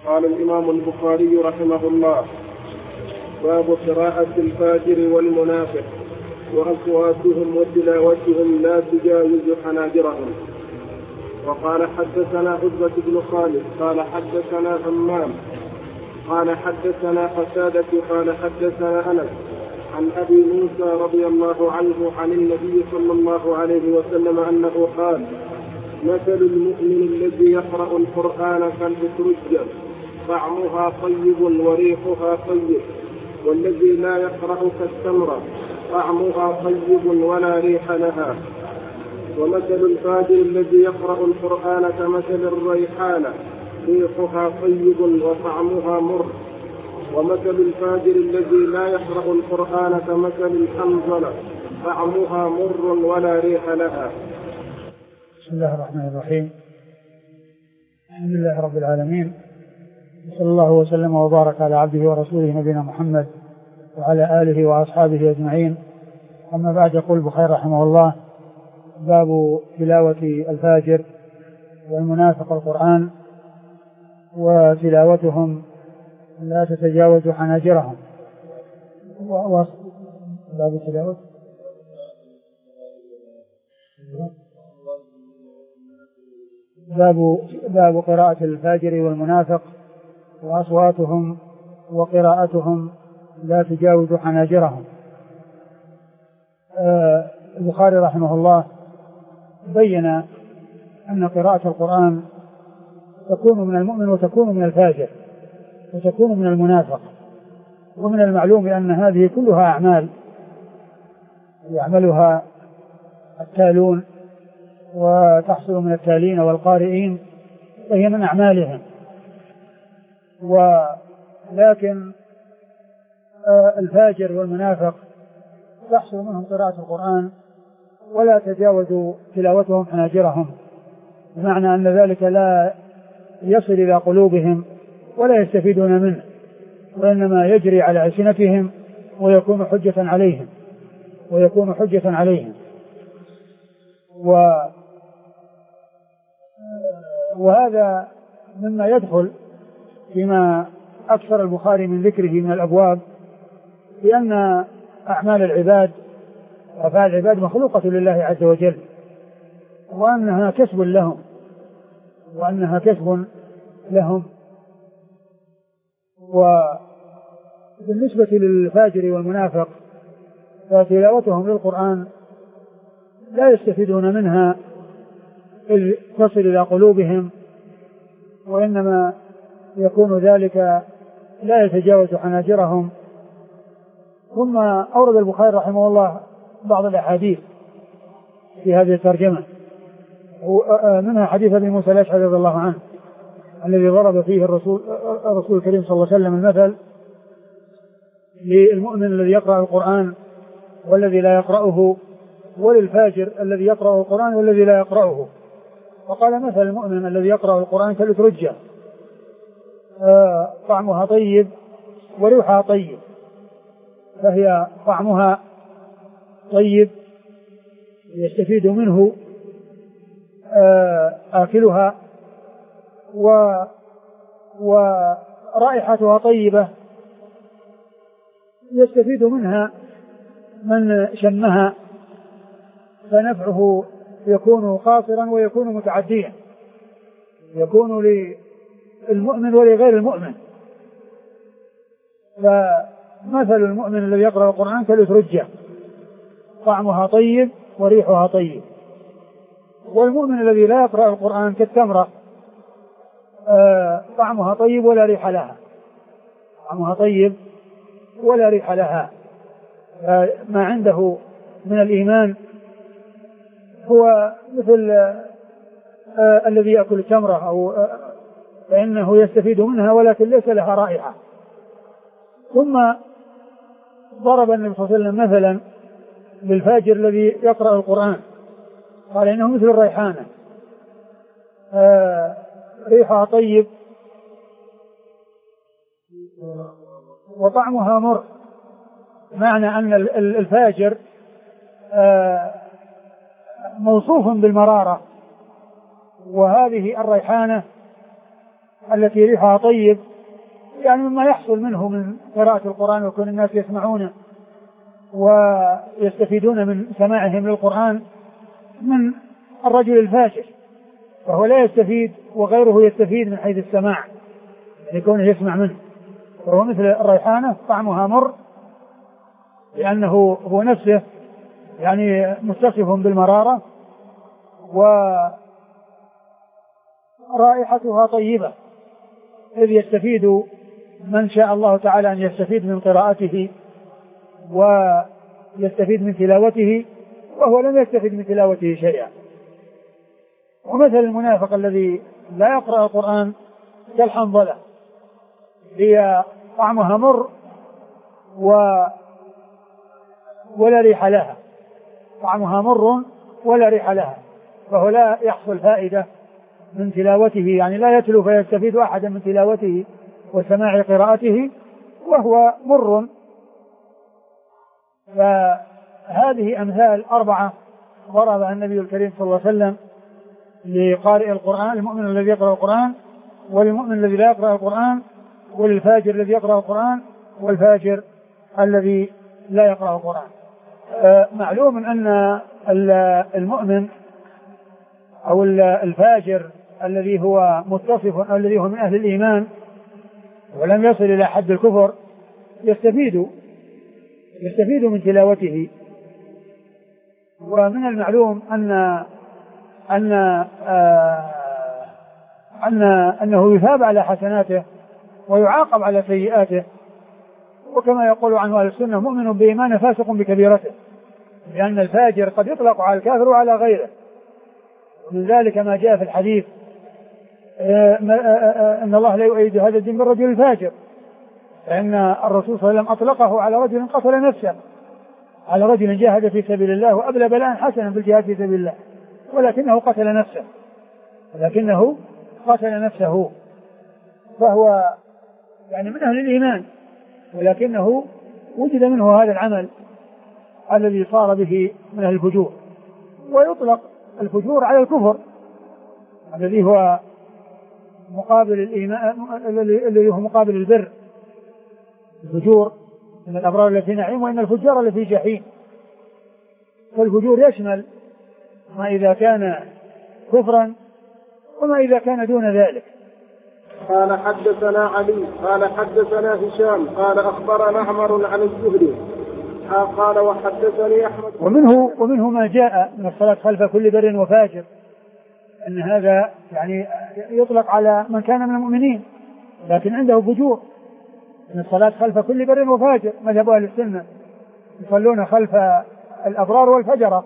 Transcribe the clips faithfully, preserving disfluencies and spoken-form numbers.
قال الإمام البخاري رحمه الله: باب قراءة الفاجر والمنافق وأصواتهم وتلاوتهم لا تجاوز حناجرهم. وقال حدثنا عتبة بن خالد قال حدثنا همام قال حدثنا قتادة قال حدثنا أنس عن أبي موسى رضي الله عنه عن النبي صلى الله عليه وسلم أنه قال: مثل المؤمن الذي يقرأ القرآن كالأترجة طعمها طيب وريحها طيب، والذي لا يقرأ كالتمرة طعمها طيب ولا ريح لها. ومثل الفاجر الذي يقرأ القرآن كمثل الريحانة ريحها طيب وطعمها مر. ومثل الفاجر الذي لا يقرأ القرآن كمثل الحنظلة طعمها مر ولا ريح لها. بسم الله الرحمن الرحيم. الحمد لله رب العالمين، صلى الله وسلم وبارك على عبده ورسوله نبينا محمد وعلى آله وأصحابه أجمعين. أما بعد، يقول البخاري رحمه الله: باب تلاوة الفاجر والمنافق القرآن وتلاوتهم لا تتجاوز حناجرهم. باب تلاوة باب باب قراءة الفاجر والمنافق وأصواتهم وقراءتهم لا تجاوز حناجرهم. آه البخاري رحمه الله بين أن قراءة القرآن تكون من المؤمن وتكون من الفاجر وتكون من المنافق. ومن المعلوم أن هذه كلها أعمال يعملها التالون وتحصل من التالين والقارئين، وهي من أعمالهم. ولكن الفاجر والمنافق تحصل منهم قراءة القرآن ولا تجاوز تلاوتهم حناجرهم، بمعنى أن ذلك لا يصل إلى قلوبهم ولا يستفيدون منه، وإنما يجري على ألسنتهم ويكون حجة عليهم ويكون حجة عليهم و وهذا مما يدخل فيما أكثر البخاري من ذكره من الأبواب، لأن أعمال العباد وأفعال العباد مخلوقة لله عز وجل، وأنها كسب لهم وأنها كسب لهم وبالنسبة للفاجر والمنافق فتلاوتهم للقرآن لا يستفيدون منها إذ تصل إلى قلوبهم، وإنما يكون ذلك لا يتجاوز حناجرهم. ثم أورد البخاري رحمه الله بعض الأحاديث في هذه الترجمة، منها حديث أبي موسى الأشعري رضي الله عنه الذي ضرب فيه الرسول, الرسول الكريم صلى الله عليه وسلم المثل للمؤمن الذي يقرأ القرآن والذي لا يقرأه، وللفاجر الذي يقرأ القرآن والذي لا يقرأه. وقال: مثل المؤمن الذي يقرأ القرآن كالأترجة طعمها طيب وريحها طيب، فهي طعمها طيب يستفيد منه آكلها، ورائحتها طيبة يستفيد منها من شمها، فنفعه يكون قاصرا ويكون متعديا، يكون للمؤمن ولغير المؤمن. فمثل المؤمن الذي يقرأ القرآن كالأترجة طعمها طيب وريحها طيب، والمؤمن الذي لا يقرأ القرآن كالتمرة طعمها طيب ولا ريح لها طعمها طيب ولا ريح لها. ما عنده من الإيمان هو مثل آه الذي يأكل التمرة، أو آه فإنه يستفيد منها ولكن ليس لها رائحة. ثم ضرب النبي صلى الله عليه وسلم مثلا للفاجر الذي يقرأ القرآن، قال: إنه مثل الريحانة آه ريحها طيب وطعمها مر، معنى أن الفاجر آه موصوف بالمرارة، وهذه الريحانة التي ريحها طيب، يعني مما يحصل منه من قراءة القرآن وكون الناس يسمعونه ويستفيدون من سماعهم للقرآن من الرجل الفاجر، فهو لا يستفيد وغيره يستفيد من حيث السماع، يعني كونه يسمع منه. وهو مثل الريحانة طعمها مر لأنه هو نفسه يعني متصف بالمرارة، ورائحتها طيبة، إذ يستفيد من شاء الله تعالى أن يستفيد من قراءته ويستفيد من تلاوته، وهو لم يستفيد من تلاوته شيئا. ومثل المنافق الذي لا يقرأ القرآن كالحنظلة، هي طعمها مر و ولا ريح لها، طعمها مر ولا ريح لها، فهو لا يحصل فائدة من تلاوته، يعني لا يتلو فيستفيد أحدا من تلاوته وسماع قراءته، وهو مر. فهذه أمثال أربعة ضربها النبي الكريم صلى الله عليه وسلم لقارئ القرآن، المؤمن الذي يقرأ القرآن، وللمؤمن الذي لا يقرأ القرآن، وللفاجر الذي يقرأ القرآن، والفاجر الذي لا يقرأ القرآن. آه معلوم أن المؤمن أو الفاجر الذي هو متصف الذي هو من أهل الإيمان ولم يصل إلى حد الكفر يستفيد يستفيد من تلاوته. ومن المعلوم أن أن آه أن أنه يثاب على حسناته ويعاقب على سيئاته، وكما يقول عنه أهل السنة: مؤمن بإيمانه فاسق بكبيرته، لأن الفاجر قد يطلق على الكافر وعلى غيره. من ذلك ما جاء في الحديث: أن الله لا يؤيد هذا الدين بالرجل الفاجر، فإن الرسول صلى الله عليه وسلم أطلقه على رجل قتل نفسه، على رجل جاهد في سبيل الله وأبلى بلاء حسنا بالجهاد في سبيل الله، ولكنه قتل نفسه ولكنه قتل نفسه فهو يعني من أهل الإيمان، ولكنه وجد منه هذا العمل الذي صار به من أهل الفجور. ويطلق الفجور على الكفر الذي هو مقابل الإيمان، الذي هو مقابل البر. الفجور إن الأبرار التي نعيم وإن الفجار التي جحيم. فالفجور يشمل ما إذا كان كفرا وما إذا كان دون ذلك. قال حدثنا علي قال حدثنا هشام قال أخبرنا عمر عن الزهري قال وحدثني أحمد. ومنه ومنه ما جاء من الصلاة خلف كل بر وفاجر، أن هذا يعني يطلق على من كان من المؤمنين لكن عنده فجور، أن الصلاة خلف كل بر وفاجر. مذهب أهل السنة يصلون خلف الأبرار والفجرة،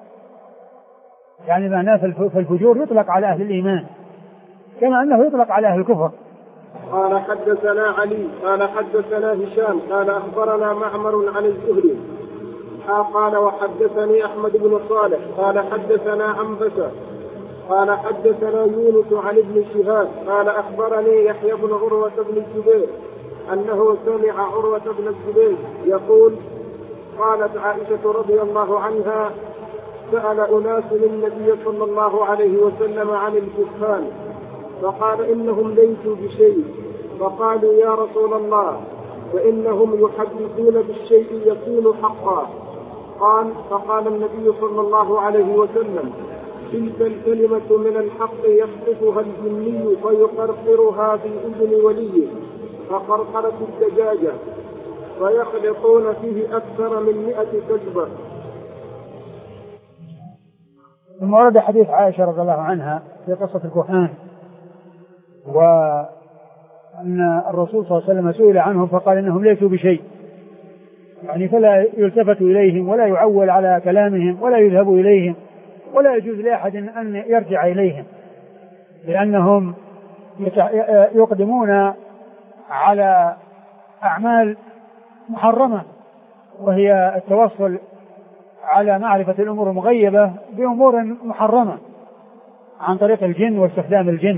يعني معناه فالفجور يطلق على أهل الإيمان كما أنه يطلق على أهل الكفر. قال حدثنا علي قال حدثنا هشام قال أخبرنا معمر عن الزهري قال وحدثني أحمد بن صالح قال حدثنا عنبسة قال حدثنا يونس عن ابن شهاب قال أخبرني يحيى بن عروة بن الزبير أنه سمع عروة بن الزبير يقول: قالت عائشة رضي الله عنها: سأل أناس النبي صلى الله عليه وسلم عن الكفار فقال: إنهم ليسوا بشيء، فقالوا: يا رسول الله، وإنهم يحدثون بالشيء يكون حقا. قال: فقال النبي صلى الله عليه وسلم: تلك الكلمة من الحق يخطفها الجني فيقرقرها في أذن وليه كقرقرة الدجاجة، فيخلطون فيه أكثر من مئة كذبة. ثم ورد حديث عائشة رضي الله عنها في قصة الكهان، وأن الرسول صلى الله عليه وسلم سئل عنهم فقال: إنهم ليسوا بشيء، يعني فلا يلتفت إليهم ولا يعول على كلامهم ولا يذهب إليهم ولا يجوز لأحد أن يرجع إليهم، لأنهم يقدمون على أعمال محرمة، وهي التوصل على معرفة الأمور المغيبة بأمور محرمة عن طريق الجن واستخدام الجن.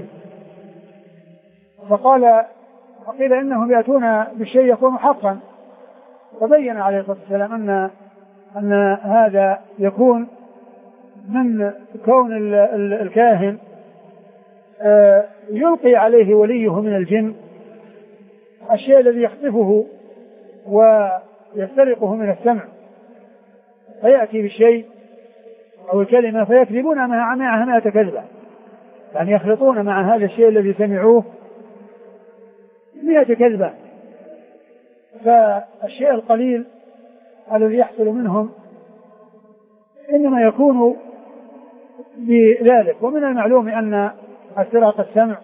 فقال فقيل إنهم يأتون بالشيء يكون حقا، فبين عليه الصلاة والسلام أن أن هذا يكون من كون الكاهن يلقي عليه وليه من الجن الشيء الذي يخطفه ويسترقه من السمع، فيأتي بالشيء أو الكلمة فيكذبون معها مئة كذبة، يعني يخلطون مع هذا الشيء الذي سمعوه مئة كذبة. فالشيء القليل الذي يحصل منهم إنما يكون بذلك. ومن المعلوم أن استراق السمع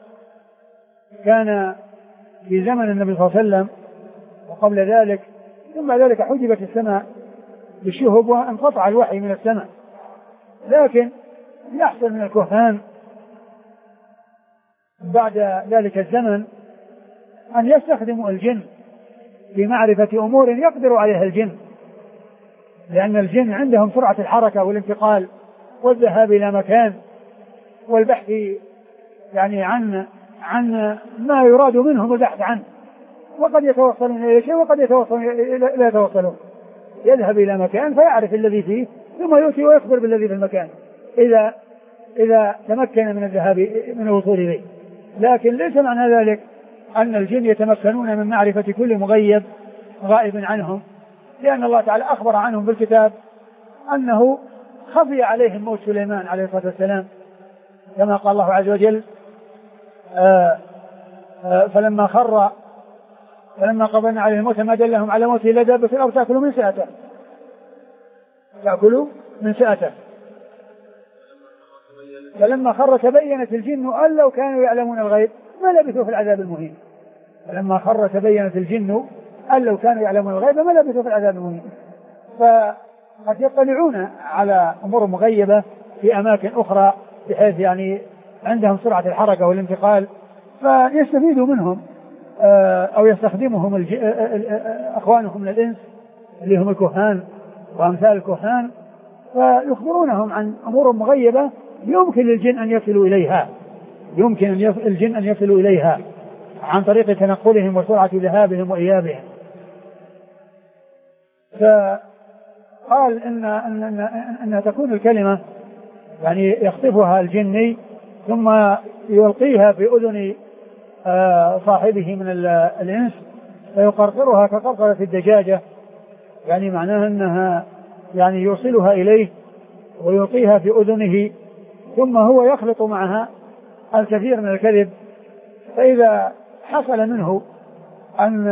كان في زمن النبي صلى الله عليه وسلم وقبل ذلك، ثم ذلك حجبت السماء بالشهب وانقطع الوحي من السماء. لكن يحصل من الكهان بعد ذلك الزمن أن يستخدموا الجن في معرفة أمور يقدر عليها الجن، لأن الجن عندهم سرعة الحركة والانتقال والذهاب إلى مكان والبحث يعني عن عن ما يراد منهم البحث عنه، وقد يتوصلون إلى شيء وقد يتوصلون لا يتوصلون. يذهب إلى مكان فيعرف الذي فيه ثم يؤتي ويخبر بالذي في المكان إذا إذا تمكن من الذهاب من الوصول إليه. لكن ليس معنى ذلك أن الجن يتمكنون من معرفة كل مغيب غائب عنهم، لأن الله تعالى أخبر عنهم بالكتاب أنه خفي عليهم موت سليمان عليه الصلاة والسلام، كما قال الله عز وجل آآ آآ فلما خر فلما قبلنا عليه الموت ما دلهم على موته إلا دابة الأرض تأكل من سأته تأكل من سأته فلما خر تبينت الجن أن لو كانوا يعلمون الغيب ما لبثوا في العذاب المهين. فلما خر تبينت الجن أن لو كانوا يعلمون الغيب ما لبثوا في العذاب المهين. فقد يطلعون على أمور مغيبة في أماكن أخرى بحيث يعني عندهم سرعة الحركة والانتقال، فيستفيدوا منهم أو يستخدمهم الج... أخوانهم من الإنس اللي هم الكهان وأمثال الكهان، فيخبرونهم عن أمور مغيبة يمكن للجن أن يصلوا إليها يمكن أن يصل الجن أن يصلوا إليها عن طريق تنقلهم وسرعة ذهابهم وإيابهم. فقال إن, إن, إن, إن تكون الكلمة يعني يخطفها الجني ثم يلقيها في أذن صاحبه من الإنس فيقرقرها كقرقرة الدجاجة، يعني معناها أنها يعني يوصلها إليه ويلقيها في أذنه ثم هو يخلط معها الكثير من الكذب. فإذا حصل منه أن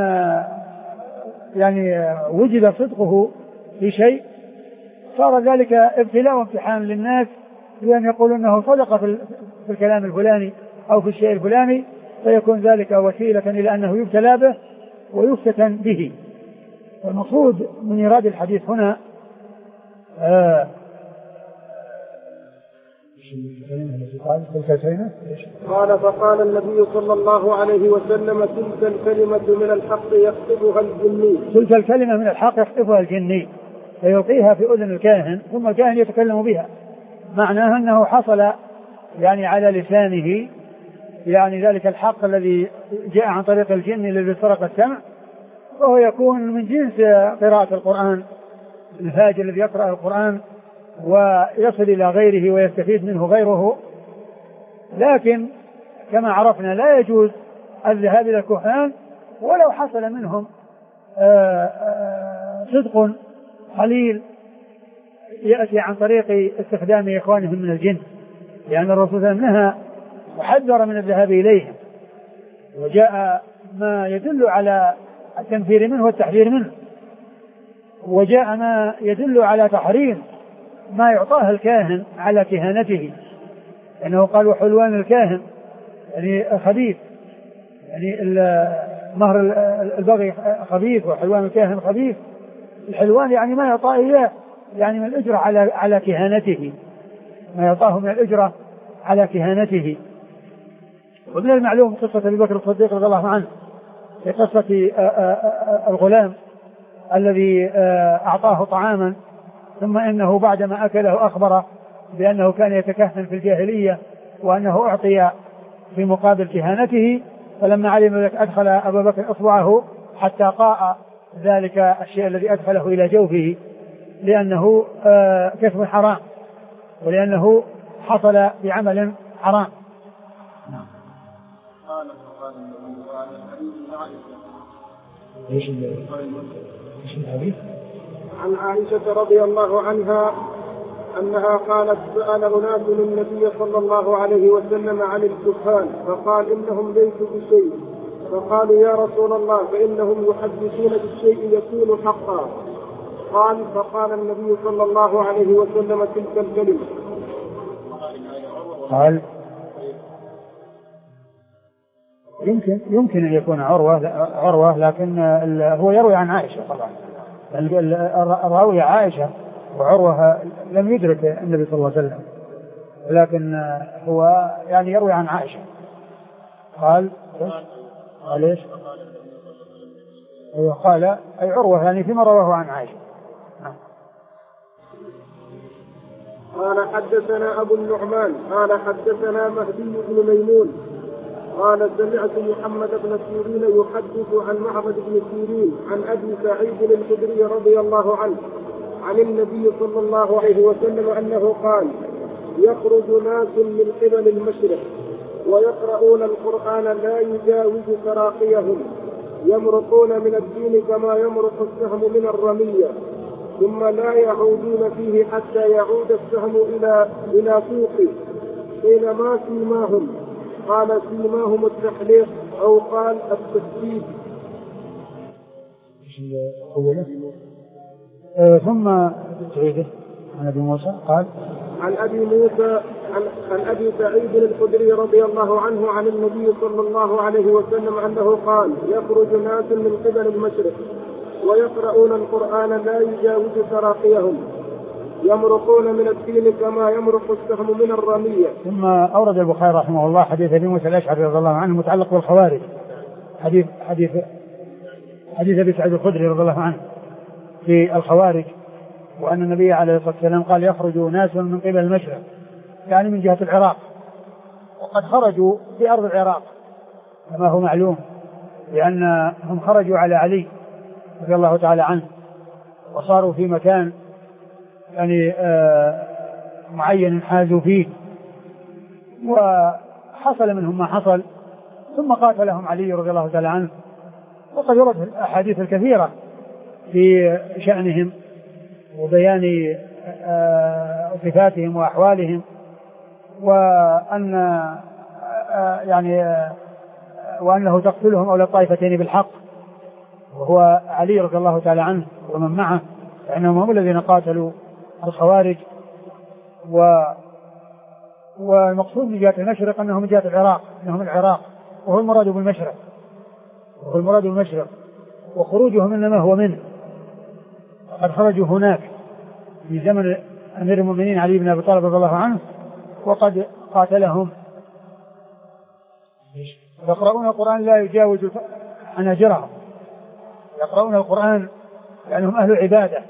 يعني وجد صدقه في شيء صار ذلك ابتلاء وامتحان للناس بأن يقولوا أنه صدق في الكلام الفلاني أو في الشيء الفلاني، فيكون ذلك وسيلة إلى أنه يبتلى به ويفتتن به. والمقصود من إيراد الحديث هنا آه قال فقال النبي صلى الله عليه وسلم تلك الكلمة من الحق يخطبها الجني تلك الكلمة من الحق يخطبها الجني فيلقيها في أذن الكاهن ثم الكاهن يتكلم بها، معناها أنه حصل يعني على لسانه يعني ذلك الحق الذي جاء عن طريق الجن الذي سرق السمع، وهو يكون من جنس قراءة القرآن، الفاجر الذي يقرأ القرآن ويصل إلى غيره ويستفيد منه غيره. لكن كما عرفنا لا يجوز الذهاب إلى الكهان ولو حصل منهم صدق قليل يأتي عن طريق استخدام إخوانهم من الجن، لأن الرسول صلى الله عليه وسلم نهى وحذر من الذهاب إليهم، وجاء ما يدل على التنفير منه والتحذير منه، وجاء ما يدل على تحريم ما يعطاه الكاهن على كهانته، لأنه قال وحلوان الكاهن يعني خبيث، يعني مهر البغي خبيث وحلوان الكاهن خبيث. الحلوان يعني ما يعطاه إياه يعني من الأجرة على على كهانته، ما يعطاه من الأجرة على كهانته. ومن المعلوم قصة أبي بكر الصديق رضي الله عنه في قصة الغلام الذي أعطاه طعاما ثم إنه بعدما أكله أخبره بأنه كان يتكهن في الجاهلية وأنه أعطي في مقابل كهانته، فلما علم ذلك أدخل أبا بكر إصبعه حتى قاء ذلك الشيء الذي أدخله إلى جوفه، لأنه كسب حرام ولأنه حصل بعمل حرام. قالت فقال النبي وعلى الحديث عائشة. ايش ايش الحديث؟ عن عائشة رضي الله عنها أنها قالت سأل أناس النبي صلى الله عليه وسلم عن الكهان فقال إنهم ليسوا بشيء، فقالوا يا رسول الله فإنهم يحدثون بالشيء يكون حقا. قال فقال النبي صلى الله عليه وسلم تلك الكلمة. قال يمكن يمكن أن يكون عروة عروة لكن هو يروي عن عائشة طبعا، الراوية عائشة وعروة لم يدرك النبي صلى الله عليه وسلم، لكن هو يعني يروي عن عائشة. قال قال ايش؟ أيوه قال أي عروة يعني فيما رواه عن عائشة. قال حدثنا أبو النعمان قال حدثنا مهدي بن ميمون قال سمعت محمد بن سيرين يحدث عن معبد بن سيرين عن أبي سعيد الخدري رضي الله عنه عن النبي صلى الله عليه وسلم أنه قال يخرج ناس من قبل المشرق ويقرؤون القرآن لا يجاوز تراقيهم يمرقون من الدين كما يمرق السهم من الرمية ثم لا يعودون فيه حتى يعود السهم إلى إلى سوقه. قيل ما سيماهم؟ قال سيماهم التحليق أو قال التسديد. أه ثم تعيده عن أبي موسى قال عن أبي موسى عن, عن أبي سعيد الخدري رضي الله عنه عن النبي صلى الله عليه وسلم أنه قال يخرج ناس من قبل المشرق ويقرؤون القرآن لا يجاوز تراقيهم يمرقون من الدين كما يمرق السهم من الرمية. ثم أورد البخاري رحمه الله حديث أبي موسى الأشعري رضي الله عنه متعلق بالخوارج، حديث حديث حديث أبي سعيد الخدري رضي الله عنه في الخوارج، وأن النبي عليه الصلاة والسلام قال يخرج ناس من قبل المشرق يعني من جهة العراق، وقد خرجوا في أرض العراق كما هو معلوم، لأنهم خرجوا على علي رضي الله تعالى عنه وصاروا في مكان يعني آه معين حازوا فيه، وحصل منهم ما حصل، ثم قاتلهم علي رضي الله تعالى عنه. وقد وردت الأحاديث الكثيرة في شأنهم وبيان آه صفاتهم وأحوالهم، وأن آه يعني آه وأنه تقتلهم أولى الطائفتين بالحق، وهو علي رضي الله تعالى عنه ومن معه، فإنهم هم الذين قاتلوا الخوارج. و والمقصود من جهة المشرق أنهم من جهة العراق، أنهم العراق وهو المراد بالمشرق، وهو المراد بالمشرق، وخروجهم إنما هو منه. قد خرجوا هناك في زمن أمير المؤمنين علي بن أبي طالب رضي الله عنه، وقد قاتلهم. يقرؤون القرآن لا يجاوز حناجرهم، يقرؤون القرآن لأنهم أهل عبادة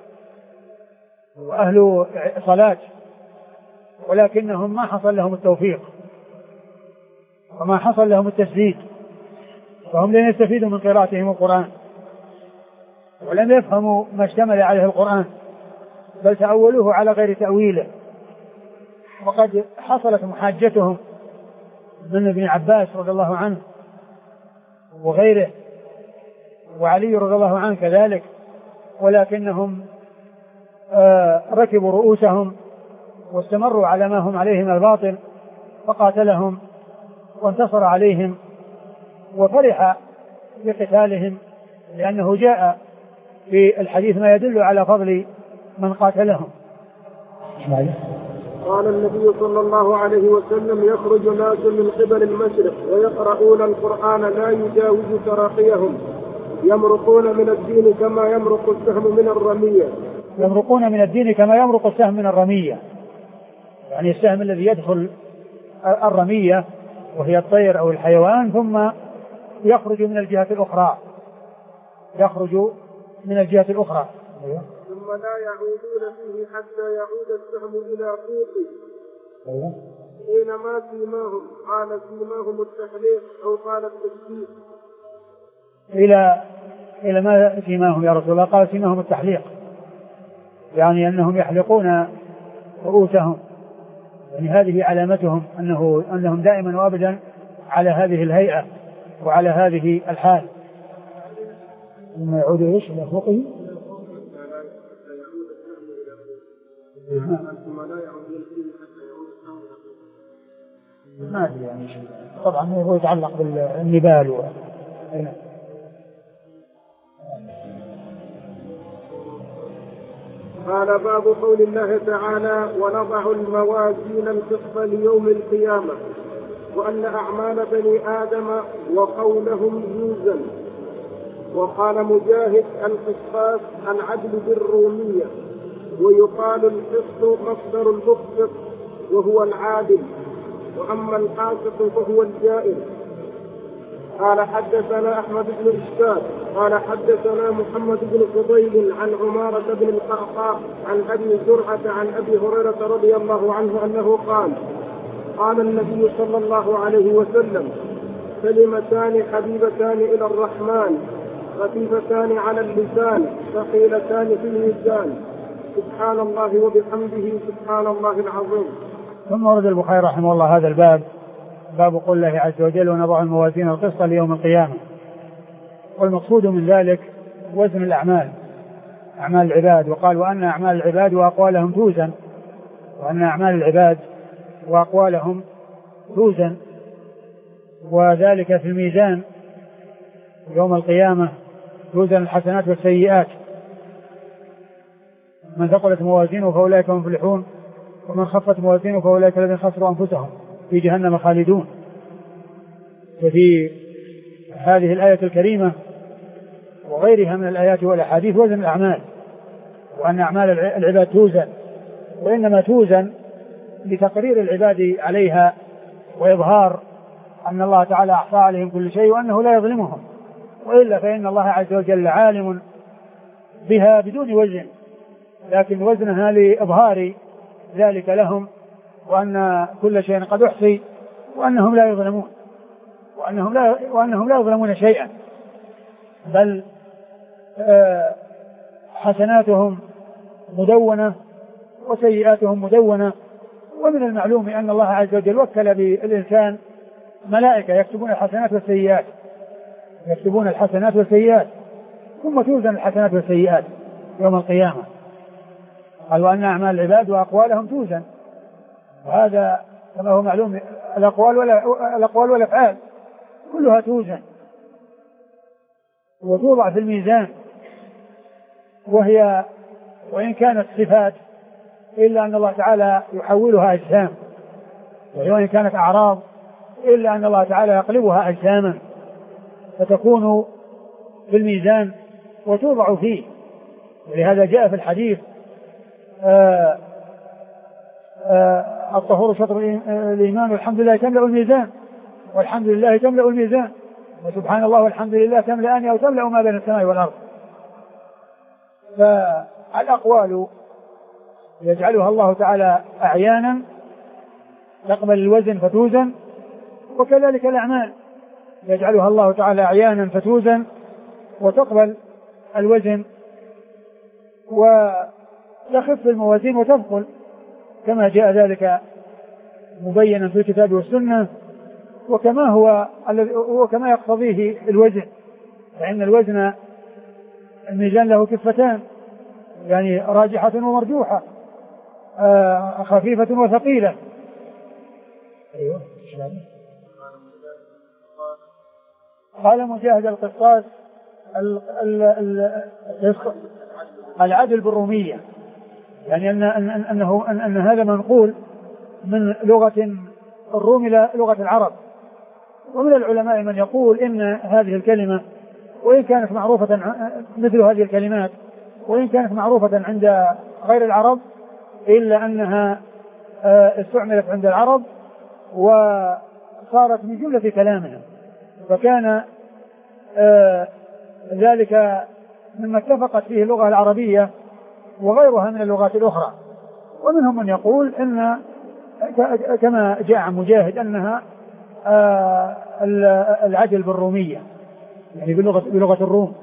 وأهل صلاة، ولكنهم ما حصل لهم التوفيق وما حصل لهم التسديد، فهم لن يستفيدوا من قراءتهم القرآن ولم يفهموا ما اشتمل عليه القرآن، بل تأولوه على غير تأويله. وقد حصلت محاجتهم من ابن عباس رضي الله عنه وغيره وعلي رضي الله عنه كذلك، ولكنهم آه ركبوا رؤوسهم واستمروا على ما هم عليه من الباطل، فقاتلهم وانتصر عليهم وفرح بقتالهم، لأنه جاء في الحديث ما يدل على فضل من قاتلهم. قال النبي صلى الله عليه وسلم يخرج ناس من قبل المشرق ويقرؤون القرآن لا يجاوز تراقيهم يمرقون من الدين كما يمرق السهم من الرمية. يمرقون من الدين كما يمرق السهم من الرمية، يعني السهم الذي يدخل الرمية وهي الطير أو الحيوان ثم يخرج من الجهة الأخرى، يخرج من الجهة الأخرى ثم لا يعودون فيه حتى يعود السهم إلى سوقه. حين ما سيماهم؟ قال سيماهم التحليق أو قال التسديد. إلى إلى ما سيماهم يا رسول الله؟ قال سيماهم التحليق، يعني أنهم يحلقون رؤوسهم، يعني هذه علامتهم أنه أنهم دائما وأبدا على هذه الهيئة وعلى هذه الحال. ثم يعود ايش الى فوقه ما ادري يعني طبعا هو يتعلق بالنبال و... قال باب قول الله تعالى ونضع الموازين القسط ليوم القيامة وأن أعمال بني آدم وقولهم يوزن. وقال مجاهد القسطاس العدل بالرومية ويقال القسط مصدر المقسط وهو العادل وأما القاسط فهو الجائر. قال حدثنا أحمد بن إشكال قال حدثنا محمد بن فضيل عن عمارة بن القعقاع عن أبي زرعة عن أبي هريرة رضي الله عنه أنه قال قال النبي صلى الله عليه وسلم كلمتان حبيبتان إلى الرحمن خفيفتان على اللسان ثقيلتان في الميزان سبحان الله وبحمده سبحان الله العظيم. ثم ورد البخاري رحمه الله هذا الباب باب قول الله عز وجل ونضع الموازين القسط ليوم القيامة. والمقصود من ذلك وزن الأعمال أعمال العباد. وقال وأن أعمال العباد وأقوالهم توزن وأن أعمال العباد وأقوالهم توزن وذلك في الميزان يوم القيامة توزن الحسنات والسيئات من ثقلت موازينه فأولئك هم المفلحون ومن خفت موازينه فأولئك الذين خسروا أنفسهم في جهنم خالدون. وفي هذه الآية الكريمة وغيرها من الآيات والأحاديث وزن الأعمال وأن أعمال العباد توزن وإنما توزن لتقرير العباد عليها وإظهار أن الله تعالى أحصى عليهم كل شيء وأنه لا يظلمهم وإلا فإن الله عز وجل عالم بها بدون وزن لكن وزنها لإظهار ذلك لهم وأن كل شيء قد أحصي وأنهم لا يظلمون وأنهم لا, وأنهم لا يظلمون شيئا بل حسناتهم مدونة وسيئاتهم مدونة. ومن المعلوم أن الله عز وجل وكل بالإنسان ملائكة يكتبون الحسنات والسيئات يكتبون الحسنات والسيئات ثم توزن الحسنات والسيئات يوم القيامة. قال وأن أعمال العباد وأقوالهم توزن وهذا كما هو معلوم الأقوال ولا الأقوال والأفعال كلها توزن وتوضع في الميزان وهي وإن كانت صفات إلا أن الله تعالى يحولها أجسام وإن كانت أعراض إلا أن الله تعالى يقلبها أجساما فتكون في الميزان وتوضع فيه. ولهذا جاء في الحديث آآ آآ الطهور شطر الإيمان والحمد لله تملأ الميزان والحمد لله تملأ الميزان وسبحان الله والحمد لله تملأان أو تملأ ما بين السماء والأرض. فالأقوال يجعلها الله تعالى أعيانا تقبل الوزن فتوزن وكذلك الأعمال يجعلها الله تعالى أعيانا فتوزن وتقبل الوزن وتخف الموازين وتثقل كما جاء ذلك مبينا في الكتاب والسنة وكما هو وكما يقتضيه الوزن. فإن الوزن الميزان له كفتان يعني راجحة ومرجوحة آه خفيفة وثقيلة. أيوة. قال مجاهد القسطاس العدل بالرومية يعني أن أنه أن, أن هذا منقول من لغة الروم إلى لغة العرب. ومن العلماء من يقول إن هذه الكلمة وإن كانت معروفة مثل هذه الكلمات وإن كانت معروفة عند غير العرب إلا أنها استعملت عند العرب وصارت من جملة كلامهم فكان ذلك مما اتفقت فيه اللغة العربية وغيرها من اللغات الأخرى. ومنهم من يقول إن كما جاء عن مجاهد أنها العدل بالرومية يعني بلغة, بلغة الروم.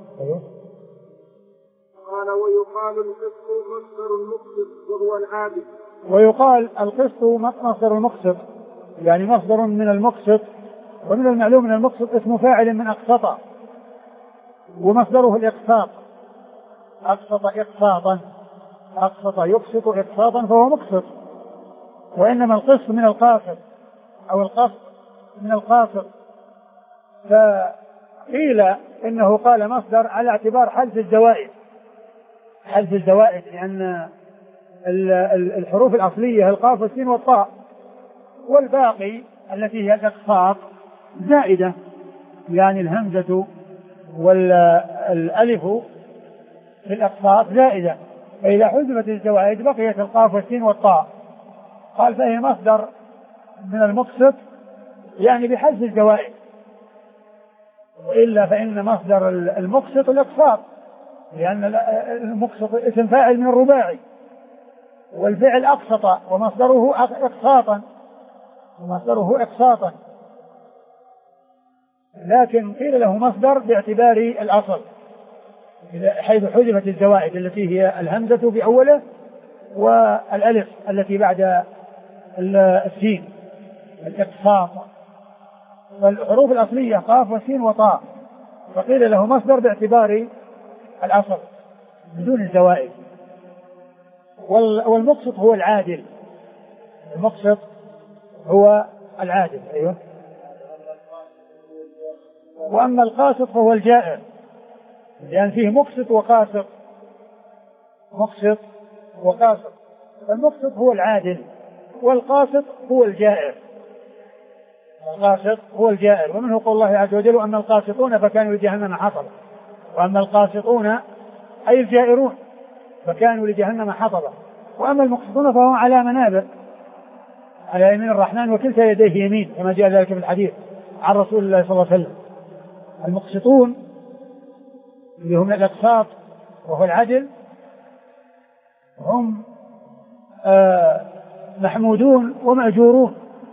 قال ويقال القسط مصدر المقسط وهو العادل. ويقال القسط مصدر المقسط يعني مصدر من المقسط ومن المعلوم أن المقسط اسم فاعل من أقسط، ومصدره الإقساط، أقسط إقساطا، أقسط يقسط إقساطا فهو مقسط. وإنما القسط من القاسط أو القسط من القاسط. فقيل إنه قال مصدر على اعتبار حذف الزوائد، حذف الزوائد لأن الحروف الأصلية القاف والسين والطاء، والباقي التي هي الإقساط زائدة، يعني الهمزة والألف في الإقساط زائدة، فإذا حذفت الزوائد بقيت القاف والسين والطاء. قال فهي مصدر من المقسط يعني بحذف الزوائد، وإلا فإن مصدر المقسط الإقساط، لأن المقسط اسم فاعل من الرباعي، والفعل أقسط ومصدره إقساطا، ومصدره إقساطا، لكن قيل له مصدر باعتبار الأصل حيث حذفت الزوائد التي هي الهمزة في أوله والألف التي بعد السين، الإقساط. والحروف الأصلية قاف وسين وطاء، فقيل له مصدر باعتبار الأصل بدون الزوائد. والمقسط هو العادل، المقسط هو العادل. أيوه. وأما القاسط فهو الجائر، لأن فيه مقسط وقاسط، مقسط وقاسط. المقسط هو العادل، والقاسط هو الجائر، القاسط هو الجائر. ومنه قول الله عز وجل: وأما القاسطون فكانوا لجهنم حطبا. وأما القاسطون أي الجائرون فكانوا لجهنم حطبا. وأما المقسطون فهم على منابر على يمين الرحمن وكلتا يديه يمين، كما جاء ذلك في الحديث عن رسول الله صلى الله عليه وسلم. المقسطون اللي هم الأقساط وهو العدل هم آه محمودون ومأجورون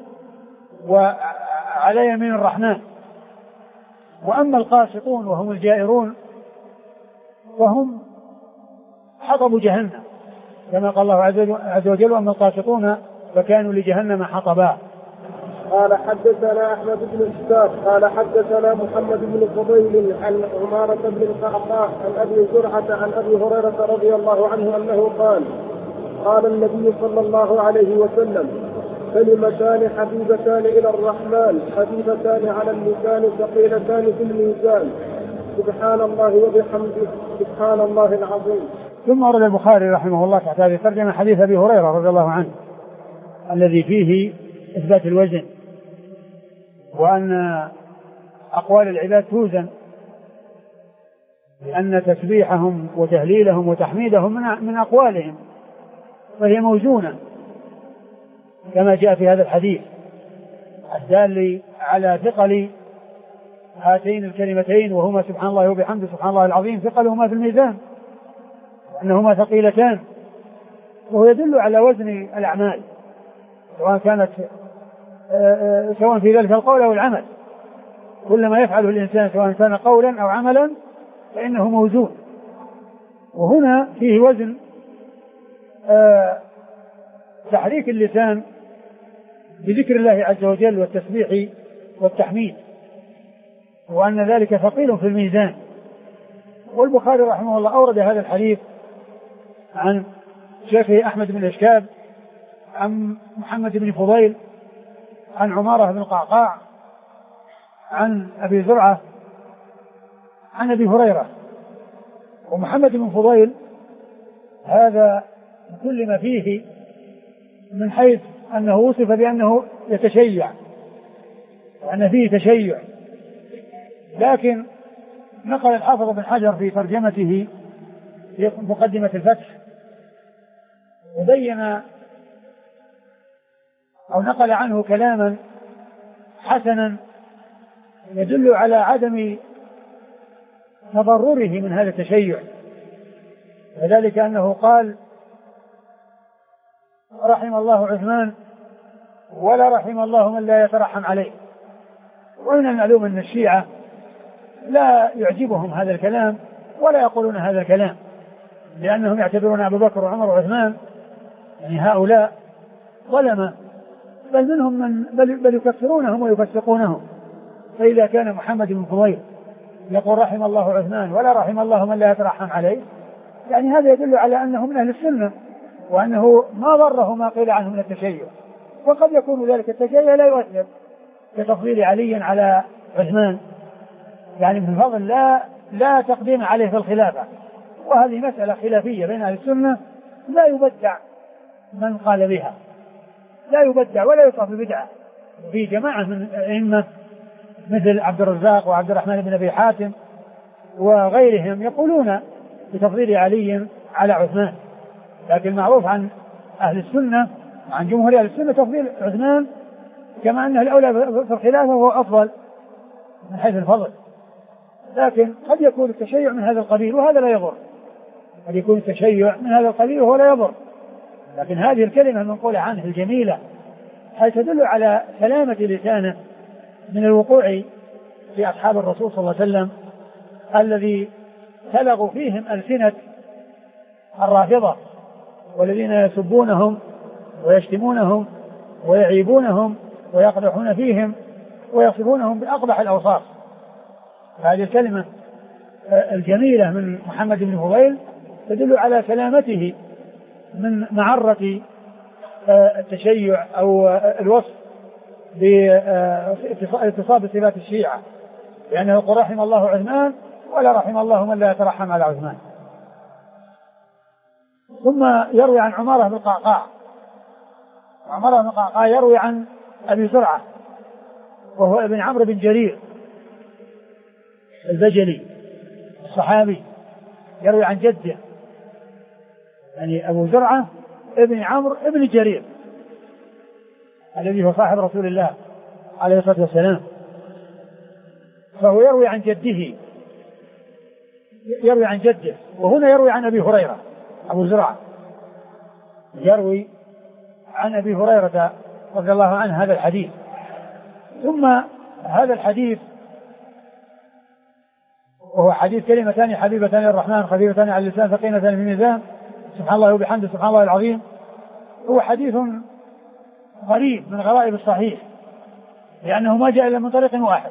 وعلى يمين الرحمن. وأما القاسطون وهم الجائرون فهم حطب جهنم، كما قال الله عز وجل: وأما القاسطون فكانوا لجهنم حطبا. قال حدثنا أحمد بن إسحاق قال حدثنا محمد بن فضيل عن عمارة بن القعقاع عن أبي زرعة عن أبي هريرة رضي الله عنه أنه قال: قال النبي صلى الله عليه وسلم: كلمتان حبيبتان إلى الرحمن خفيفتان على اللسان ثقيلتان في الميزان، سبحان الله وبحمده سبحان الله العظيم. ثم أورد البخاري رحمه الله تحت هذه الترجمة حديث أبي هريرة رضي الله عنه الذي فيه إثبات الوزن، وأن أقوال العباد توزن، لأن تسبيحهم وتهليلهم وتحميدهم من أقوالهم، فهي موزونة كما جاء في هذا الحديث الدال على ثقل هاتين الكلمتين، وهما سبحان الله وبحمده سبحان الله العظيم، ثقلهما في الميزان أنهما ثقيلتان، وهو يدل على وزن الأعمال سواء كانت سواء في ذلك القول أو العمل. كل ما يفعله الإنسان سواء كان قولا أو عملا فإنه موزون. وهنا فيه وزن تحريك اللسان بذكر الله عز وجل والتسبيح والتحميد، وأن ذلك ثقيل في الميزان. والبخاري رحمه الله أورد هذا الحديث عن شيخه أحمد بن الإشكاب عن محمد بن فضيل عن عمارة بن القعقاع عن أبي زرعة عن أبي هريرة. ومحمد بن فضيل هذا كل ما فيه من حيث أنه وصف بأنه يتشيع، وأن فيه تشيع، لكن نقل الحافظ بن حجر في ترجمته في مقدمة الفتح وبين أو نقل عنه كلاما حسنا يدل على عدم تضرره من هذا التشيع، وذلك أنه قال: رحم الله عثمان ولا رحم الله من لا يترحم عليه. ومن المعلوم أن الشيعة لا يعجبهم هذا الكلام ولا يقولون هذا الكلام، لأنهم يعتبرون أبو بكر وعمر وعثمان يعني هؤلاء ظلمة، بل منهم من بل, بل يكفرونهم ويفسقونهم فإذا كان محمد بن فضيل يقول رحم الله عثمان ولا رحم الله من لا يترحم عليه، يعني هذا يدل على أنه من أهل السنة، وأنه ما ضره ما قيل عنه من التشيع. وقد يكون ذلك التشيع لا يؤثر كتفضيل علي على عثمان، يعني من الفضل لا لا تقديم عليه في الخلافة، وهذه مسألة خلافية بين أهل السنة لا يبدع من قال بها، لا يبدع ولا يصف بدعة. في جماعة من الأئمة مثل عبد الرزاق وعبد الرحمن بن أبي حاتم وغيرهم يقولون بتفضيل علي على عثمان، لكن المعروف عن أهل السنة عن جمهور أهل السنة تفضيل عثمان، كما أنه الأولى في الخلافة وهو أفضل من حيث الفضل. لكن قد يكون التشيع من هذا القبيل وهذا لا يضر، قد يكون التشيع من هذا القبيل وهو لا يضر، لكن هذه الكلمة المنقولة عنه الجميلة هل تدل على سلامة لسانه من الوقوع في أصحاب الرسول صلى الله عليه وسلم الذي سلغوا فيهم ألسنة الرافضة والذين يسبونهم ويشتمونهم ويعيبونهم ويقدحون فيهم ويصفونهم بأقبح الأوصاف. هذه الكلمة الجميلة من محمد بن فضيل تدل على سلامته من معرة التشيع أو الوصف باتصاب بصفات الشيعة، لأنه يقول رحم الله عثمان ولا رحم الله من لا يترحم على عثمان. ثم يروي عن عمارة بن القعقاع، عمارة بن القعقاع يروي عن أبي زرعة وهو ابن عمرو بن جرير البجلي الصحابي، يروي عن جده، يعني أبو زرعة ابن عمرو ابن جرير الذي هو صاحب رسول الله عليه الصلاة والسلام، فهو يروي عن جده، يروي عن جده. وهنا يروي عن أبي هريرة، أبو زرعة يروي عن أبي هريرة رضي الله عنه هذا الحديث. ثم هذا الحديث وهو حديث كلمتان حبيبتان للرحمن خفيفتان على اللسان ثقيلتان في الميزان سبحان الله وبحمده سبحان الله العظيم، هو حديث غريب من غرائب الصحيح، لأنه ما جاء إلا من طريق واحد،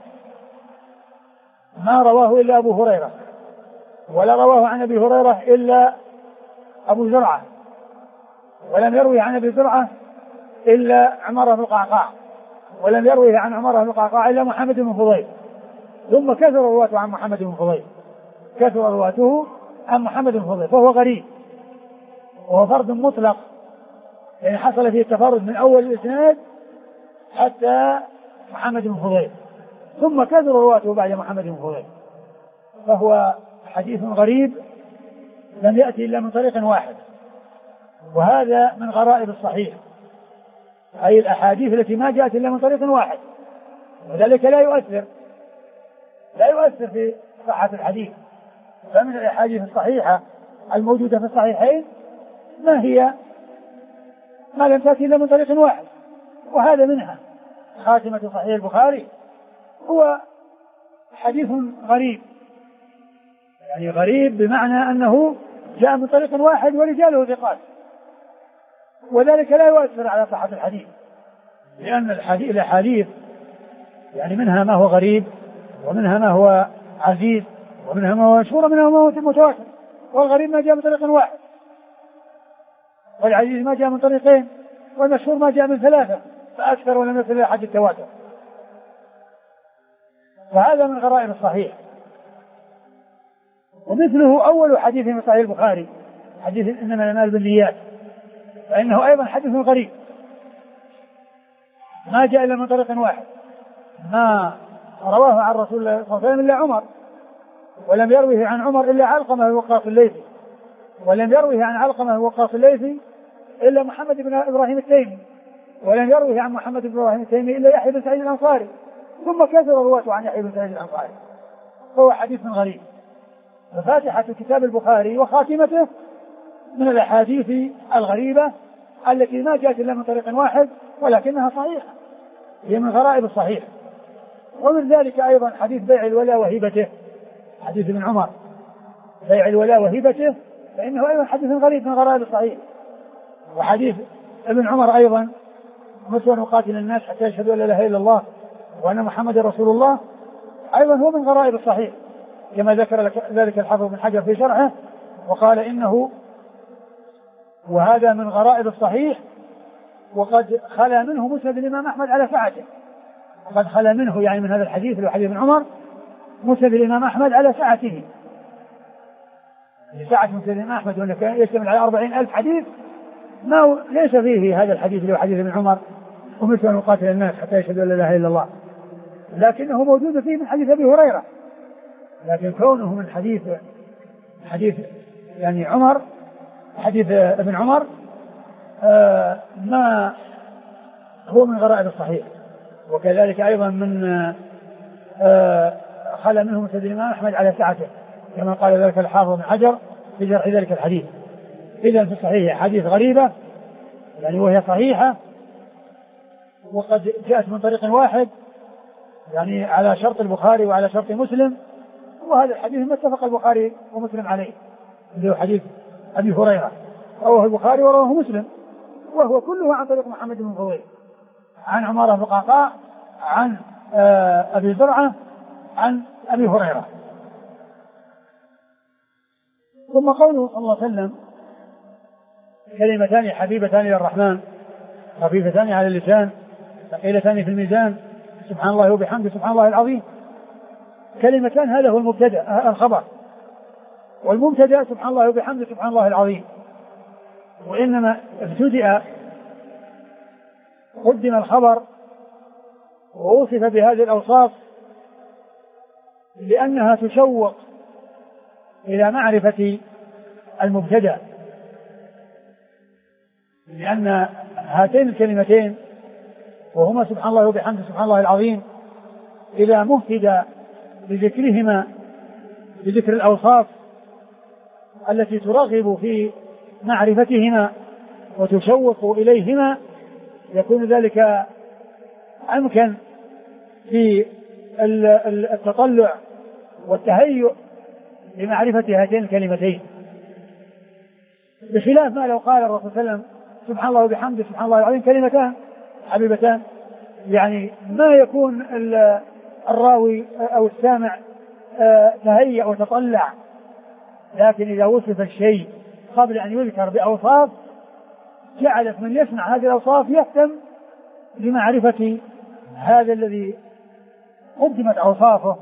ما رواه إلا أبو هريرة، ولا رواه عن أبي هريرة إلا أبو زرعة، ولم يروي عن أبي زرعة إلا عمارة بن القعقاع، ولم يروي عن عمارة بن القعقاع إلا محمد بن فضيل. ثم كثر رواته عن محمد بن فضيل، كثر رواته عن محمد بن فضيل، فهو غريب وهو فرد مطلق، يعني حصل فيه التفرد من أول الإسناد حتى محمد بن فضيل، ثم كثر رواته بعد محمد بن فضيل، فهو حديث غريب لم يأتي إلا من طريق واحد، وهذا من غرائب الصحيح، أي الأحاديث التي ما جاءت إلا من طريق واحد، وذلك لا يؤثر لا يؤثر في صحة الحديث. فمن الأحاديث الصحيحة الموجودة في الصحيحين ما هي ما لم تأتي إلا من طريق واحد، وهذا منها خاتمة صحيح البخاري هو حديث غريب، يعني غريب بمعنى أنه جاء من طريق واحد ورجاله ثقات، وذلك لا يؤثر على صحة الحديث، لأن الحديث الأحاديث يعني منها ما هو غريب، ومنها ما هو عزيز، ومنها ما هو مشهور، ومنها ما هو متواتر. والغريب ما جاء من طريق واحد، والعزيز ما جاء من طريقين، والمشهور ما جاء من ثلاثة فأكثر ولم يصل إلى حد التواتر. وهذا من غرائب الصحيح. ومثله أول حديث من صحيح البخاري حديث إنما الأعمال بالنيات، فإنه أيضا حديث غريب ما جاء إلا من طريق واحد، ما رواه عن رسول الله صلى الله عليه وسلم إلا عمر، ولم يروه عن عمر إلا علقمة وقاص الليثي، ولم يروه عن علقمة وقاص الليثي إلا محمد بن إبراهيم التيمي، ولم يروه عن محمد بن إبراهيم التيمي إلا يحيى بن سعيد الأنصاري، ثم كثر رواته عن يحيى بن سعيد الأنصاري، فهو حديث غريب. ففاتحة كتاب البخاري وخاتمته من الأحاديث الغريبة التي ما جاءت إلا من طريق واحد ولكنها صحيحة، هي من غرائب الصحيح. ومن ذلك أيضا حديث بيع الولاء وهبته، حديث ابن عمر بيع الولاء وهبته، فإنه أيضا حديث غريب من غرائب الصحيح. وحديث ابن عمر أيضا مثل نقاتل الناس حتى يشهدوا أن لا إله إلا الله وأن محمد رسول الله، أيضا هو من غرائب الصحيح كما ذكر ذلك الحافظ بن حجر في شرحه وقال إنه وهذا من غرائب الصحيح وقد خلا منه مسند الإمام أحمد على سعته، وقد خلا منه يعني من هذا الحديث اللي هو حديث ابن عمر مسند الإمام أحمد على سعته، سعة مسند الإمام أحمد وأنه كان يشتمل على أربعين ألف حديث ما ليس فيه هذا الحديث اللي هو حديث ابن عمر أمرت أن أقاتل الناس حتى يشهدوا أن لا إله إلا الله، لكنه موجود فيه من حديث أبي هريرة، لكن كونه من حديث حديث يعني عمر حديث ابن عمر آه ما هو من غرائب الصحيح. وكذلك أيضا من آه خلا منه مسند الإمام أحمد على سعته كما قال ذلك الحافظ بن حجر في شرح ذلك الحديث. إذن في الصحيح حديث غريبة يعني وهي صحيحة وقد جاءت من طريق واحد يعني على شرط البخاري وعلى شرط مسلم، وهذا الحديث ما اتفق البخاري ومسلم عليه اللي هو حديث أبي هريرة رواه البخاري ورواه مسلم، وهو كله عن طريق محمد بن فضيل عن عمارة بن القعقاع عن أبي زرعة عن أبي هريرة. ثم قوله صلى الله عليه وسلم كلمتان حبيبتان للرحمن خفيفتان على اللسان ثقيلتان في الميزان سبحان الله وبحمده سبحان الله العظيم. كلمتان هذا هو المبتدأ الخبر، والمبتدأ سبحان الله وبحمده سبحان الله العظيم، وإنما ابتدأ قدم الخبر ووصف بهذه الأوصاف لأنها تشوق إلى معرفة المبتدأ، لأن هاتين الكلمتين وهما سبحان الله وبحمده سبحان الله العظيم إذا مهتدى بذكرهما بذكر الأوصاف التي ترغب في معرفتهما وتشوق إليهما يكون ذلك أمكن في التطلع والتهيؤ لمعرفة هاتين الكلمتين، بخلاف ما لو قال الرسول صلى الله عليه وسلم سبحان الله وبحمده سبحان الله العظيم كلمتان حبيبتان، يعني ما يكون الراوي أو السامع تهيأ وتطلع، لكن إذا وصف الشيء قبل أن يذكر بأوصاف جعلت من يسمع هذه الأوصاف يهتم لمعرفة هذا الذي قدمت أوصافه،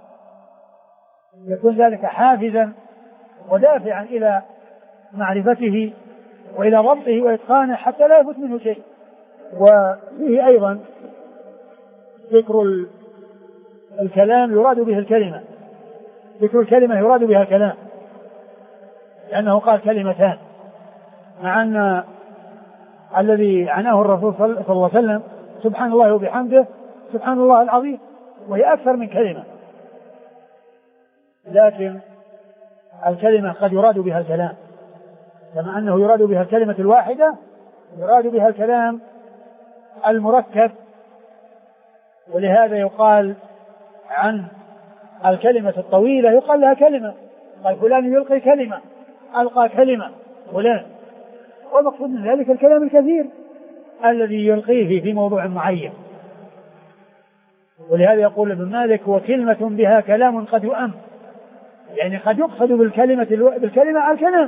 يكون ذلك حافزا ودافعا إلى معرفته وإلى ضبطه وإتقانه حتى لا يفوت منه شيء. وفيه أيضا ذكر الكلام يراد به الكلمة، ذكر الكلمة يراد بها الكلام، لأنه قال كلمتان، مع أن الذي عناه الرسول صلى الله عليه وسلم سبحان الله وبحمده سبحان الله العظيم، وهي أكثر من كلمة، لكن الكلمة قد يراد بها الكلام، كما أنه يراد بها الكلمة الواحدة يراد بها الكلام المركب. ولهذا يقال عن الكلمة الطويلة يقال لها كلمة، قال فلان يلقي كلمة ألقى كلمة فلان، والمقصود من ذلك الكلام الكثير الذي يلقيه في موضوع معين. ولهذا يقول ابن مالك وكلمة بها كلام قد يؤم، يعني قد يقصد بالكلمة بالكلمة الكلام،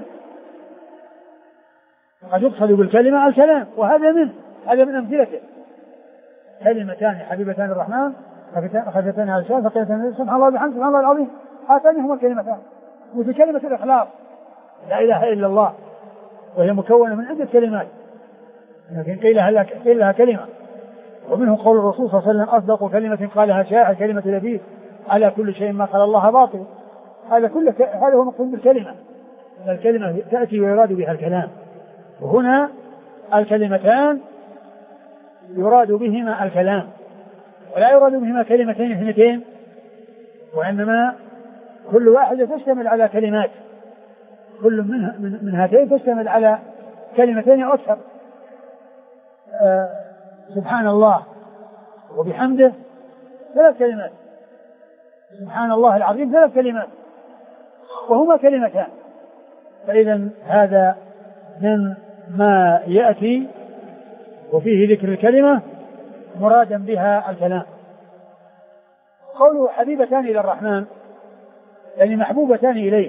قد يقصد بالكلمة الكلام، وهذا من هذا من أمثلته. كلمتان حبيبتان الرحمن خفيفتان على اللسان ثقيلتان سبحان الله وبحمده سبحان الله العظيم، هاتان هما الكلمتان. وفي كلمة الإخلاص لا إله إلا الله وهي مكونة من عدة كلمات، لكن قيل لها كلمة. ومنه قول الرسول صلى الله عليه وسلم أصدق كلمة قالها شاعر كلمة لبيب على كل شيء ما قال الله باطل. هذا كله ك... هذا هو مقصود بالكلمة، الكلمة تأتي ويراد بها الكلام، وهنا الكلمتان يراد بهما الكلام ولا يراد بهما كلمتين اثنتين، وإنما كل واحدة تشتمل على كلمات، كل منها من, من هاتين تشتمل على كلمتين أو أكثر. آه سبحان الله وبحمده ثلاث كلمات، سبحان الله العظيم ثلاث كلمات، وهما كلمتان. فإذا هذا من ما يأتي وفيه ذكر الكلمة مرادا بها الكلام. قوله حبيبتان إلى الرحمن يعني محبوبتان إليه،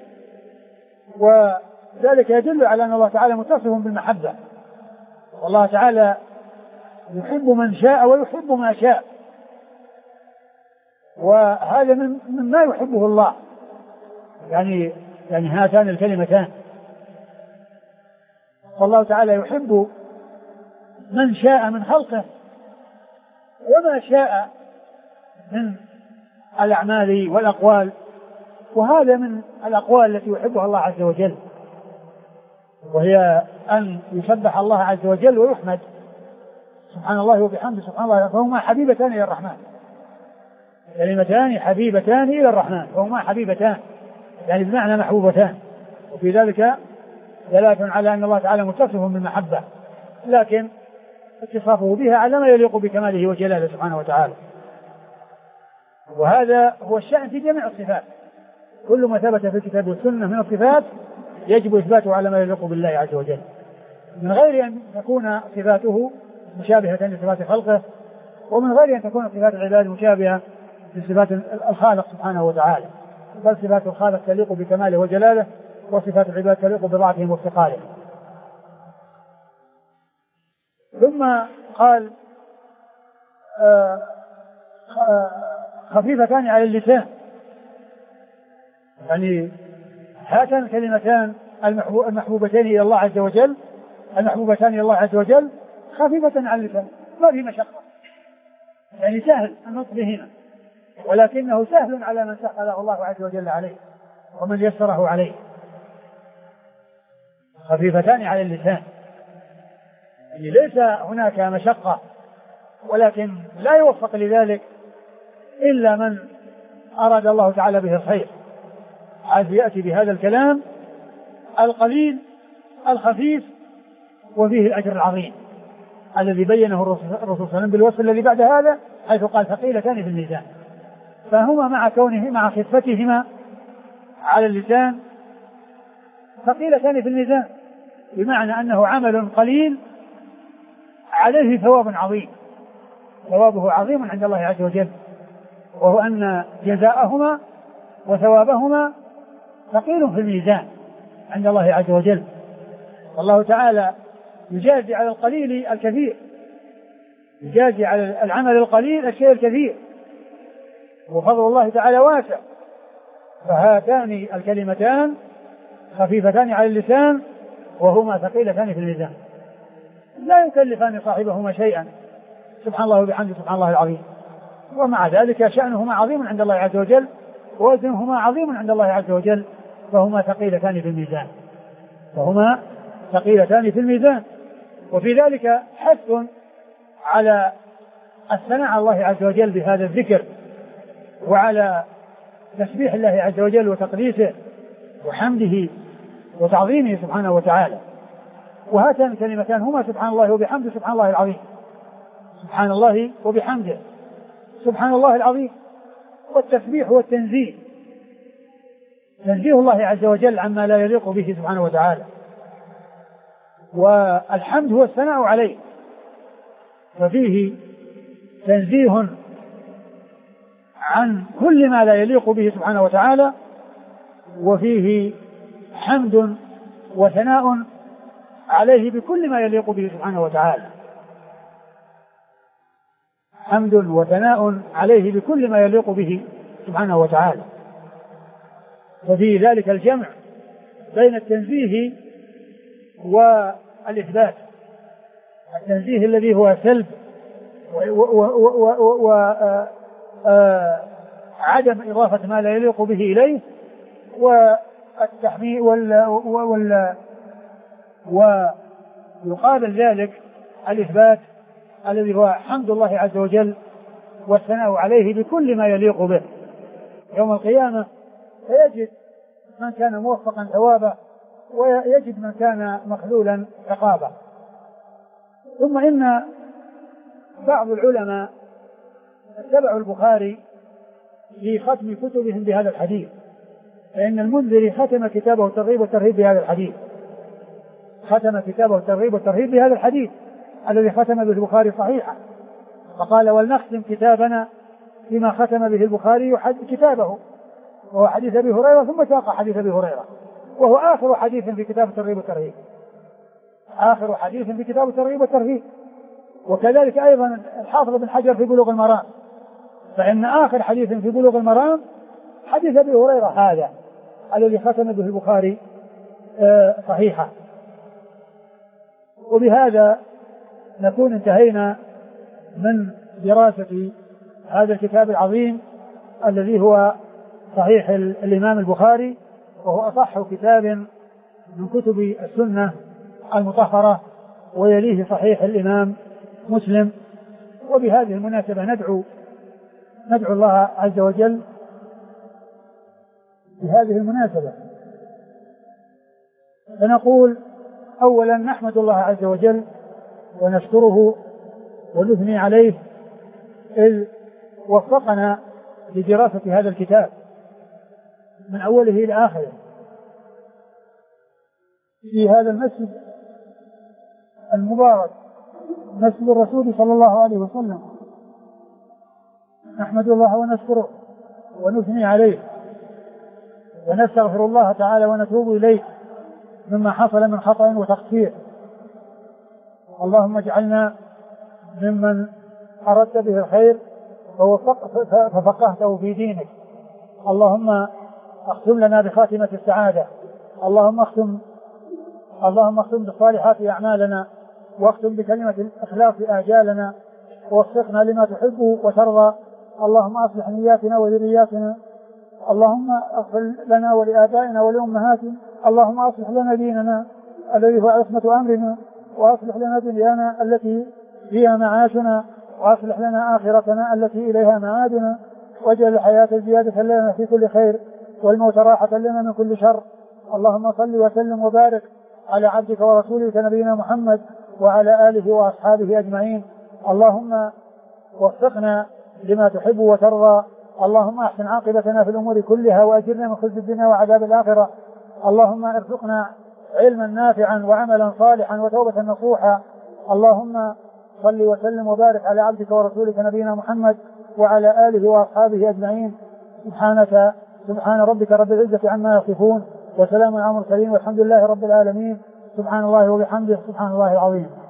وذلك يدل على أن الله تعالى متصف بالمحبة، والله تعالى يحب من شاء ويحب ما شاء، وهذا من مما يحبه الله، يعني يعني هاتان الكلمتان، والله تعالى يحب من شاء من خلقه وما شاء من الأعمال والأقوال، وهذا من الأقوال التي يحبها الله عز وجل، وهي أن يسبح الله عز وجل ويحمد سبحان الله وبحمده سبحان الله، فهما حبيبتان إلى الرحمن، كلمتان حبيبتان إلى الرحمن، فهما حبيبتان يعني بمعنى محبوبتان، وفي ذلك دلالة على أن الله تعالى متصف بالمحبة، لكن اتصافه بها على ما يليق بكماله وجلاله سبحانه وتعالى، وهذا هو الشأن في جميع الصفات، كل ما ثبت في الكتاب والسنة من الصفات يجب إثباته على ما يليق بالله عز وجل، من غير أن تكون صفاته مشابهة لصفات خلقه، ومن غير أن تكون صفات العباد مشابهة لصفات الخالق سبحانه وتعالى، بل صفات الخالق تليق بكماله وجلاله، وصفات العباد تليق بضعفهم وافتقارهم. ثم قال آه آه خفيفتان على اللسان، يعني هاتان الكلمتان المحبوبتين إلى الله عز وجل، المحبوبتان إلى الله عز وجل خفيفتان على اللسان، ما في مشقة، يعني سهل النطق بهما، ولكنه سهل على من سهله الله عز وجل عليه ومن يسره عليه. خفيفتان على اللسان يعني ليس هناك مشقة، ولكن لا يوفق لذلك إلا من أراد الله تعالى به الخير، حيث يأتي بهذا الكلام القليل الخفيف وفيه الأجر العظيم الذي بينه الرسول صلى الله عليه وسلم بالوصف الذي بعد هذا، حيث قال ثقيلتان في الميزان، فهما مع كونه مع خفتهما على اللسان ثقيلتان في الميزان، بمعنى أنه عمل قليل عليه ثواب عظيم، ثوابه عظيم عند الله عز وجل، وهو أن جزاءهما وثوابهما ثقيل في الميزان عند الله عز وجل، والله تعالى يجازي على القليل الكثير، يجازي على العمل القليل الشيء الكثير، وفضل الله تعالى واسع. فهاتان الكلمتان خفيفتان على اللسان وهما ثقيلتان في الميزان، لا يكلفان صاحبهما شيئا، سبحان الله وبحمده سبحان الله العظيم، ومع ذلك شأنهما عظيم عند الله عز وجل ووزنهما عظيم عند الله عز وجل، فهما ثقيلتان في الميزان، فهما ثقيلتان في الميزان. وفي ذلك حث على الثناء على الله عز وجل بهذا الذكر، وعلى تسبيح الله عز وجل وتقديسه وحمده وتعظيمه سبحانه وتعالى. وهاتان الكلمتان هما سبحان الله وبحمده سبحان الله العظيم، سبحان الله وبحمده سبحان الله العظيم. والتسبيح هو التنزيه، تنزيه الله عز وجل عما لا يليق به سبحانه وتعالى، والحمد هو الثناء عليه، ففيه تنزيه عن كل ما لا يليق به سبحانه وتعالى، وفيه حمد وثناء عليه بكل ما يليق به سبحانه وتعالى، حمد وثناء عليه بكل ما يليق به سبحانه وتعالى. ففي ذلك الجمع بين التنزيه والإثبات، التنزيه الذي هو سلب وعدم إضافة ما لا يليق به إليه، والتحميد وال وال ويقابل ذلك الإثبات الذي هو حمد الله عز وجل والثناء عليه بكل ما يليق به. يوم القيامة فيجد من كان موفقا ثوابا ويجد من كان مخذولا عقابا. ثم إن بعض العلماء اتبعوا البخاري في ختم كتبهم بهذا الحديث، فإن المنذري ختم كتابه الترغيب والترهيب بهذا الحديث، ختم كتابه الترغيب والترهيب بهذا الحديث الذي ختم به البخاري صحيحا، فقال ولنختم كتابنا فيما ختم به البخاري كتابه، وهو حديث أبي هريرة، ثم ساق حديث أبي هريرة، وهو آخر حديث في كتاب الترغيب والترهيب، آخر حديث في كتاب الترغيب والترهيب. وكذلك أيضا الحافظ بن حجر في بلوغ المرام، فإن آخر حديث في بلوغ المرام حديث أبي هريرة هذا الذي ختم به البخاري صحيحة. وبهذا نكون انتهينا من دراسة هذا الكتاب العظيم الذي هو صحيح الإمام البخاري، وهو أصح كتاب من كتب السنة المطهرة، ويليه صحيح الإمام مسلم. وبهذه المناسبة ندعو ندعو الله عز وجل بهذه المناسبة فنقول أولا نحمد الله عز وجل ونشكره ونثني عليه إذ وفقنا لدراسة هذا الكتاب من أوله إلى آخره في هذا المسجد المبارك، مسجد الرسول صلى الله عليه وسلم. نحمد الله ونشكره ونثني عليه ونستغفر الله تعالى ونتوب إليه مما حصل من خطأ وتقصير. اللهم اجعلنا ممن أردت به الخير ففقهته في دينك. اللهم اختم لنا بخاتمة السعادة. اللهم اختم اللهم اختم بالصالحات أعمالنا، واختم بكلمة الإخلاص آجالنا، ووفقنا لما تحبه وترضى. اللهم أصلح نياتنا وذرياتنا. اللهم اغفر لنا ولآبائنا ولأمهاتنا. اللهم أصلح لنا ديننا الذي هو عصمة أمرنا، وأصلح لنا دنيانا التي فيها معاشنا، وأصلح لنا آخرتنا التي إليها معادنا، واجعل الحياة زيادة لنا في كل خير والموت راحة لنا من كل شر. اللهم صل وسلم وبارك على عبدك ورسولك نبينا محمد وعلى آله وأصحابه أجمعين. اللهم وفقنا لما تحب وترضى. اللهم أحسن عاقبتنا في الأمور كلها، وأجرنا من خزي الدنيا وعذاب الآخرة. اللهم ارزقنا علما نافعا وعملا صالحا وتوبة نصوحا. اللهم صل وسلم وبارك على عبدك ورسولك نبينا محمد وعلى آله وأصحابه أجمعين. سبحانك سبحان ربك رب العزة عما يصفون، وسلام على المرسلين، والحمد لله رب العالمين. سبحان الله وبحمده، سبحان الله العظيم.